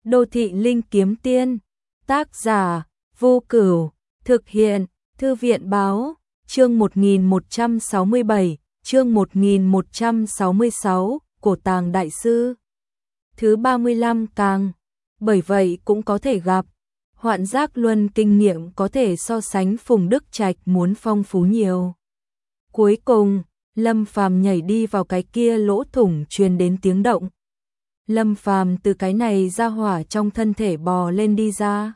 Đô thị linh kiếm tiên, tác giả, Vô Cửu, thực hiện, Thư viện báo, chương 1167, chương 1166, Cổ tàng đại sư. Thứ 35 càng, bởi vậy cũng có thể gặp. Hoạn giác luân kinh nghiệm có thể so sánh Phùng Đức Trạch muốn phong phú nhiều. Cuối cùng, Lâm Phàm nhảy đi vào cái kia lỗ thủng truyền đến tiếng động. Lâm Phàm từ cái này ra hỏa trong thân thể bò lên đi ra.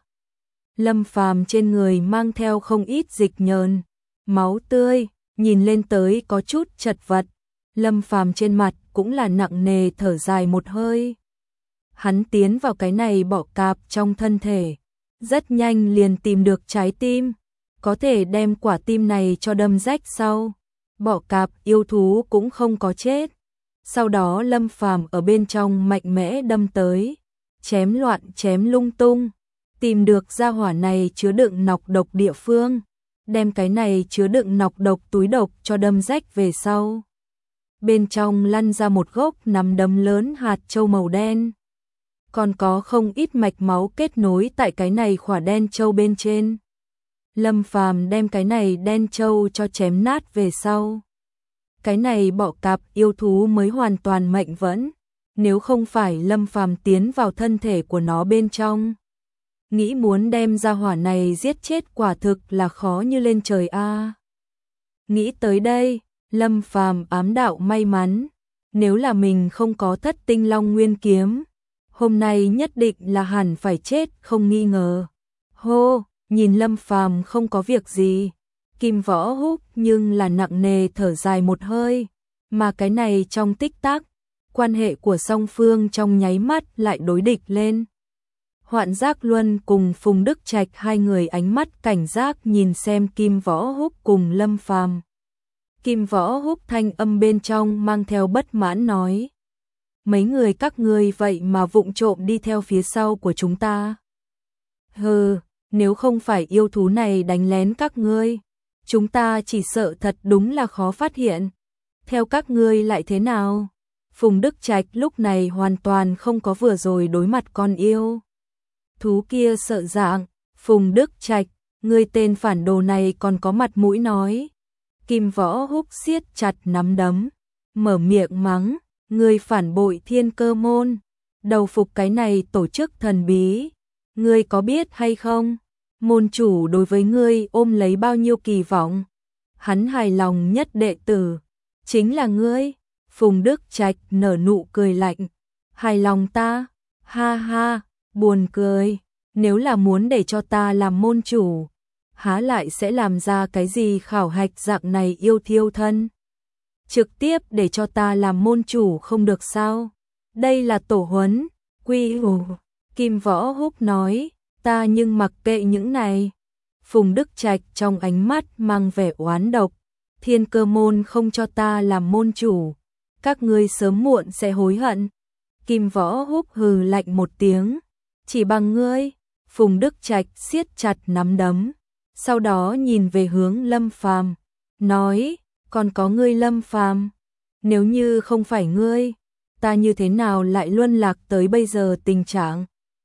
Lâm Phàm trên người mang theo không ít dịch nhờn, máu tươi, nhìn lên tới có chút chật vật. Lâm Phàm trên mặt cũng là nặng nề thở dài một hơi. Hắn tiến vào cái này bọ cạp trong thân thể, rất nhanh liền tìm được trái tim, có thể đem quả tim này cho đâm rách sau. Bọ cạp yêu thú cũng không có chết. Sau đó Lâm Phàm ở bên trong mạnh mẽ đâm tới, chém loạn chém lung tung, tìm được gia hỏa này chứa đựng nọc độc địa phương, đem cái này chứa đựng nọc độc túi độc cho đâm rách về sau. Bên trong lăn ra một gốc nắm đấm lớn hạt châu màu đen. Còn có không ít mạch máu kết nối tại cái này khỏa đen châu bên trên. Lâm Phàm đem cái này đen châu cho chém nát về sau. Cái này bọ cạp yêu thú mới hoàn toàn mệnh vẫn, nếu không phải Lâm Phàm tiến vào thân thể của nó bên trong. Nghĩ muốn đem ra hỏa này giết chết quả thực là khó như lên trời a. Nghĩ tới đây, Lâm Phàm ám đạo may mắn, nếu là mình không có Thất Tinh Long Nguyên kiếm, hôm nay nhất định là hẳn phải chết không nghi ngờ. Hô, nhìn Lâm Phàm không có việc gì, Kim Võ Húc nhưng là nặng nề thở dài một hơi, mà cái này trong tích tắc, quan hệ của song phương trong nháy mắt lại đối địch lên. Hoạn Giác Luân cùng Phùng Đức Trạch hai người ánh mắt cảnh giác nhìn xem Kim Võ Húc cùng Lâm Phàm. Kim Võ Húc thanh âm bên trong mang theo bất mãn nói: mấy người các ngươi vậy mà vụng trộm đi theo phía sau của chúng ta. Hừ, nếu không phải yêu thú này đánh lén các ngươi, chúng ta chỉ sợ thật đúng là khó phát hiện. Theo các ngươi lại thế nào? Phùng Đức Trạch lúc này hoàn toàn không có vừa rồi đối mặt con yêu thú kia sợ dạng. Phùng Đức Trạch, ngươi tên phản đồ này còn có mặt mũi nói. Kim Võ Húc siết chặt nắm đấm, mở miệng mắng: ngươi phản bội Thiên Cơ môn, đầu phục cái này tổ chức thần bí. Ngươi có biết hay không, môn chủ đối với ngươi ôm lấy bao nhiêu kỳ vọng? Hắn hài lòng nhất đệ tử chính là ngươi. Phùng Đức Trạch nở nụ cười lạnh: hài lòng ta? Ha ha, buồn cười. Nếu là muốn để cho ta làm môn chủ, há lại sẽ làm ra cái gì khảo hạch dạng này yêu thiêu thân? Trực tiếp để cho ta làm môn chủ không được sao? Đây là tổ huấn, quy hủ. Kim Võ Húc nói: ta nhưng mặc kệ những này. Phùng Đức Trạch trong ánh mắt mang vẻ oán độc: Thiên Cơ môn không cho ta làm môn chủ, các ngươi sớm muộn sẽ hối hận. Kim Võ Húc hừ lạnh một tiếng: chỉ bằng ngươi? Phùng Đức Trạch siết chặt nắm đấm, sau đó nhìn về hướng Lâm Phàm, nói: còn có ngươi Lâm Phàm, nếu như không phải ngươi, ta như thế nào lại luân lạc tới bây giờ tình trạng?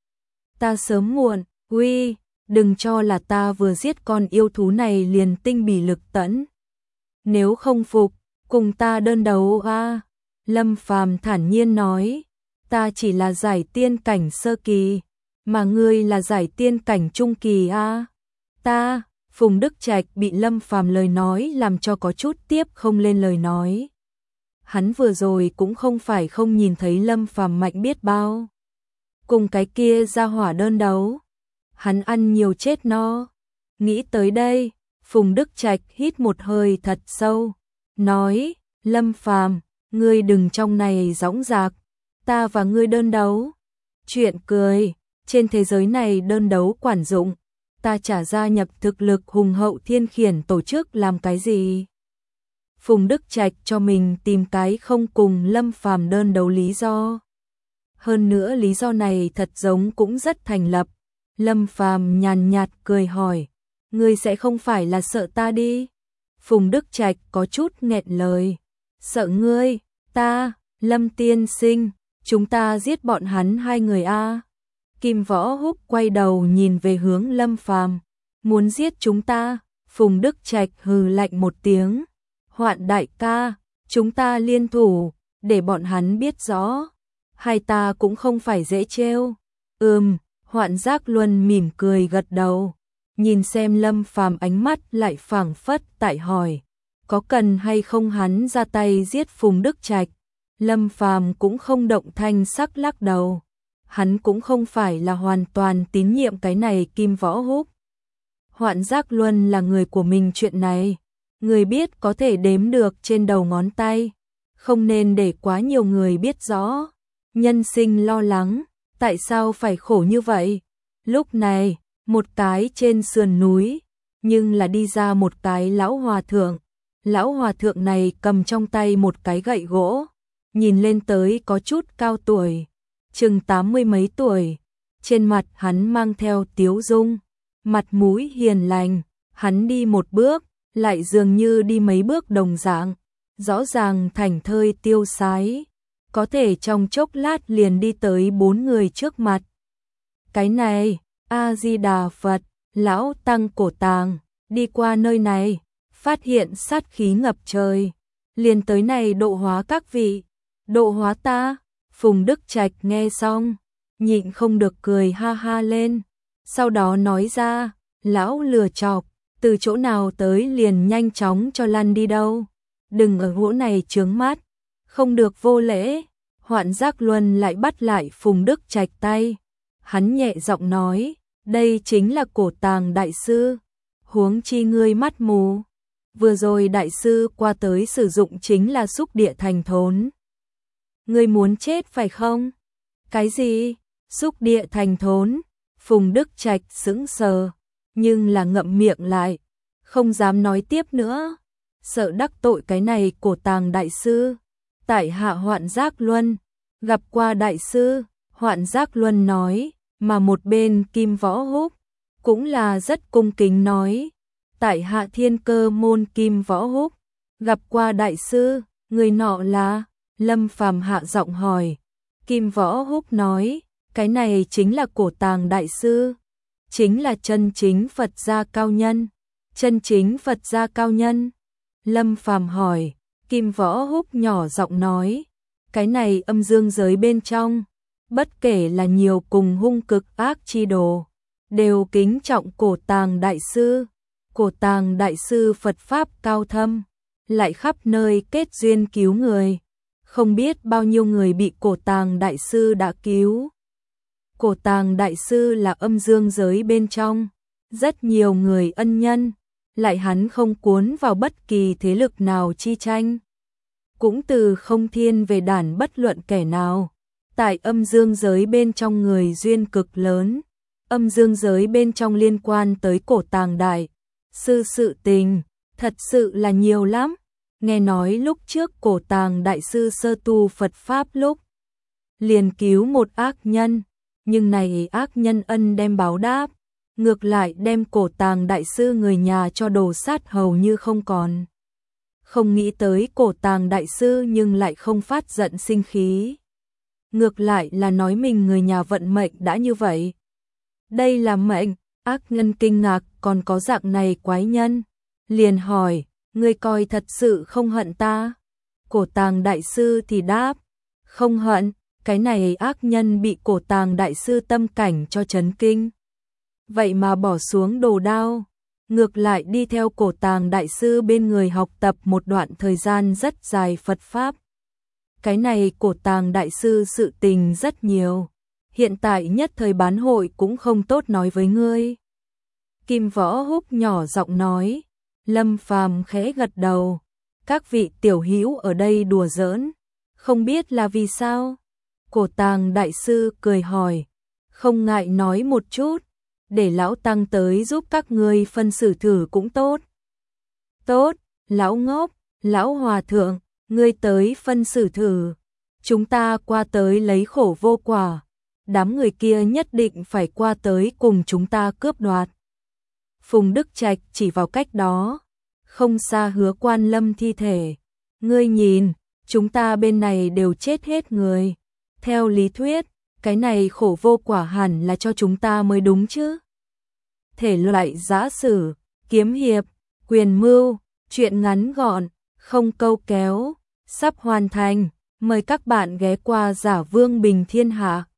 Ta sớm muộn, uy, đừng cho là ta vừa giết con yêu thú này liền tinh bỉ lực tẫn. Nếu không phục, cùng ta đơn đấu a. Lâm Phàm thản nhiên nói: ta chỉ là giải tiên cảnh sơ kỳ, mà ngươi là giải tiên cảnh trung kỳ a. Ta, Phùng Đức Trạch bị Lâm Phàm lời nói làm cho có chút tiếp không lên lời nói. Hắn vừa rồi cũng không phải không nhìn thấy Lâm Phàm mạnh biết bao. Cùng cái kia ra hỏa đơn đấu, hắn ăn nhiều chết no. Nghĩ tới đây, Phùng Đức Trạch hít một hơi thật sâu, nói: Lâm Phàm, ngươi đừng trong này dõng dạc, ta và ngươi đơn đấu. Chuyện cười, trên thế giới này đơn đấu quản dụng, ta trả gia nhập thực lực hùng hậu Thiên Khiển tổ chức làm cái gì? Phùng Đức Trạch cho mình tìm cái không cùng Lâm Phàm đơn đấu lý do. Hơn nữa lý do này thật giống cũng rất thành lập. Lâm Phàm nhàn nhạt cười hỏi: ngươi sẽ không phải là sợ ta đi? Phùng Đức Trạch có chút nghẹn lời: sợ ngươi? Ta, Lâm tiên sinh, chúng ta giết bọn hắn hai người a. Kim Võ Húc quay đầu nhìn về hướng Lâm Phàm, muốn giết chúng ta. Phùng Đức Trạch hừ lạnh một tiếng, Hoạn đại ca, chúng ta liên thủ, để bọn hắn biết rõ, hai ta cũng không phải dễ trêu. Hoạn Giác Luân mỉm cười gật đầu, nhìn xem Lâm Phàm ánh mắt lại phảng phất tại hỏi, có cần hay không hắn ra tay giết Phùng Đức Trạch. Lâm Phàm cũng không động thanh sắc lắc đầu, hắn cũng không phải là hoàn toàn tín nhiệm cái này Kim Võ Húc. Hoạn Giác Luân là người của mình, chuyện này người biết có thể đếm được trên đầu ngón tay, không nên để quá nhiều người biết rõ. Nhân sinh lo lắng, tại sao phải khổ như vậy? Lúc này, một cái trên sườn núi, nhưng là đi ra một cái lão hòa thượng. Lão hòa thượng này cầm trong tay một cái gậy gỗ, nhìn lên tới có chút cao tuổi, chừng 80 mấy tuổi, trên mặt hắn mang theo tiếu dung, mặt mũi hiền lành, hắn đi một bước, lại dường như đi mấy bước đồng dạng, rõ ràng thảnh thơi tiêu sái, có thể trong chốc lát liền đi tới 4 người trước mặt. Cái này, A-di-đà Phật, lão tăng cổ tàng, đi qua nơi này, phát hiện sát khí ngập trời, liền tới này độ hóa các vị. Độ hóa ta? Phùng Đức Trạch nghe xong, nhịn không được cười ha ha lên, sau đó nói ra, lão lừa chọc, từ chỗ nào tới liền nhanh chóng cho lăn đi đâu, đừng ở chỗ này chướng mắt, không được vô lễ. Hoạn Giác Luân lại bắt lại Phùng Đức Trạch tay, hắn nhẹ giọng nói, đây chính là cổ tàng đại sư, huống chi ngươi mắt mù, vừa rồi đại sư qua tới sử dụng chính là xúc địa thành thốn. Ngươi muốn chết phải không? Cái gì? Xúc địa thành thốn? Phùng Đức Trạch sững sờ, nhưng là ngậm miệng lại, không dám nói tiếp nữa, sợ đắc tội cái này cổ tàng đại sư. Tại hạ Hoạn Giác Luân, gặp qua đại sư. Hoạn Giác Luân nói, mà một bên Kim Võ Húc cũng là rất cung kính nói, tại hạ Thiên Cơ môn Kim Võ Húc, gặp qua đại sư. Người nọ là? Lâm Phàm hạ giọng hỏi. Kim Võ Húc nói, cái này chính là cổ tàng đại sư, chính là chân chính Phật gia cao nhân. Chân chính Phật gia cao nhân? Lâm Phàm hỏi. Kim Võ Húc nhỏ giọng nói, cái này âm dương giới bên trong, bất kể là nhiều cùng hung cực ác chi đồ, đều kính trọng cổ tàng đại sư. Cổ tàng đại sư Phật pháp cao thâm, lại khắp nơi kết duyên cứu người, không biết bao nhiêu người bị cổ tàng đại sư đã cứu. Cổ tàng đại sư là âm dương giới bên trong rất nhiều người ân nhân, lại hắn không cuốn vào bất kỳ thế lực nào chi tranh, cũng từ không thiên về đản bất luận kẻ nào. Tại âm dương giới bên trong người duyên cực lớn, âm dương giới bên trong liên quan tới cổ tàng đại sư sự tình, thật sự là nhiều lắm. Nghe nói lúc trước cổ tàng đại sư sơ tu Phật Pháp lúc, liền cứu một ác nhân, nhưng này ác nhân ân đem báo đáp, ngược lại đem cổ tàng đại sư người nhà cho đồ sát hầu như không còn. Không nghĩ tới cổ tàng đại sư nhưng lại không phát giận sinh khí, ngược lại là nói mình người nhà vận mệnh đã như vậy. Đây là mệnh. Ác nhân kinh ngạc, còn có dạng này quái nhân, liền hỏi, ngươi coi thật sự không hận ta? Cổ tàng đại sư thì đáp, không hận. Cái này ác nhân bị cổ tàng đại sư tâm cảnh cho chấn kinh, vậy mà bỏ xuống đồ đao, ngược lại đi theo cổ tàng đại sư bên người học tập một đoạn thời gian rất dài Phật Pháp. Cái này cổ tàng đại sư sự tình rất nhiều, hiện tại nhất thời bán hội cũng không tốt nói với ngươi. Kim Võ Húc nhỏ giọng nói. Lâm Phàm khẽ gật đầu, các vị tiểu hữu ở đây đùa giỡn, không biết là vì sao? Cổ tàng đại sư cười hỏi, không ngại nói một chút, để lão tăng tới giúp các ngươi phân xử thử cũng tốt. Tốt, lão ngốc, lão hòa thượng, ngươi tới phân xử thử, chúng ta qua tới lấy khổ vô quả, đám người kia nhất định phải qua tới cùng chúng ta cướp đoạt. Phùng Đức Trạch chỉ vào cách đó, không xa Hứa Quan Lâm thi thể, ngươi nhìn, chúng ta bên này đều chết hết người. Theo lý thuyết, cái này khổ vô quả hẳn là cho chúng ta mới đúng chứ. Thể loại giã sử, kiếm hiệp, quyền mưu, truyện ngắn gọn, không câu kéo, sắp hoàn thành. Mời các bạn ghé qua Giả Vương Bình Thiên Hạ.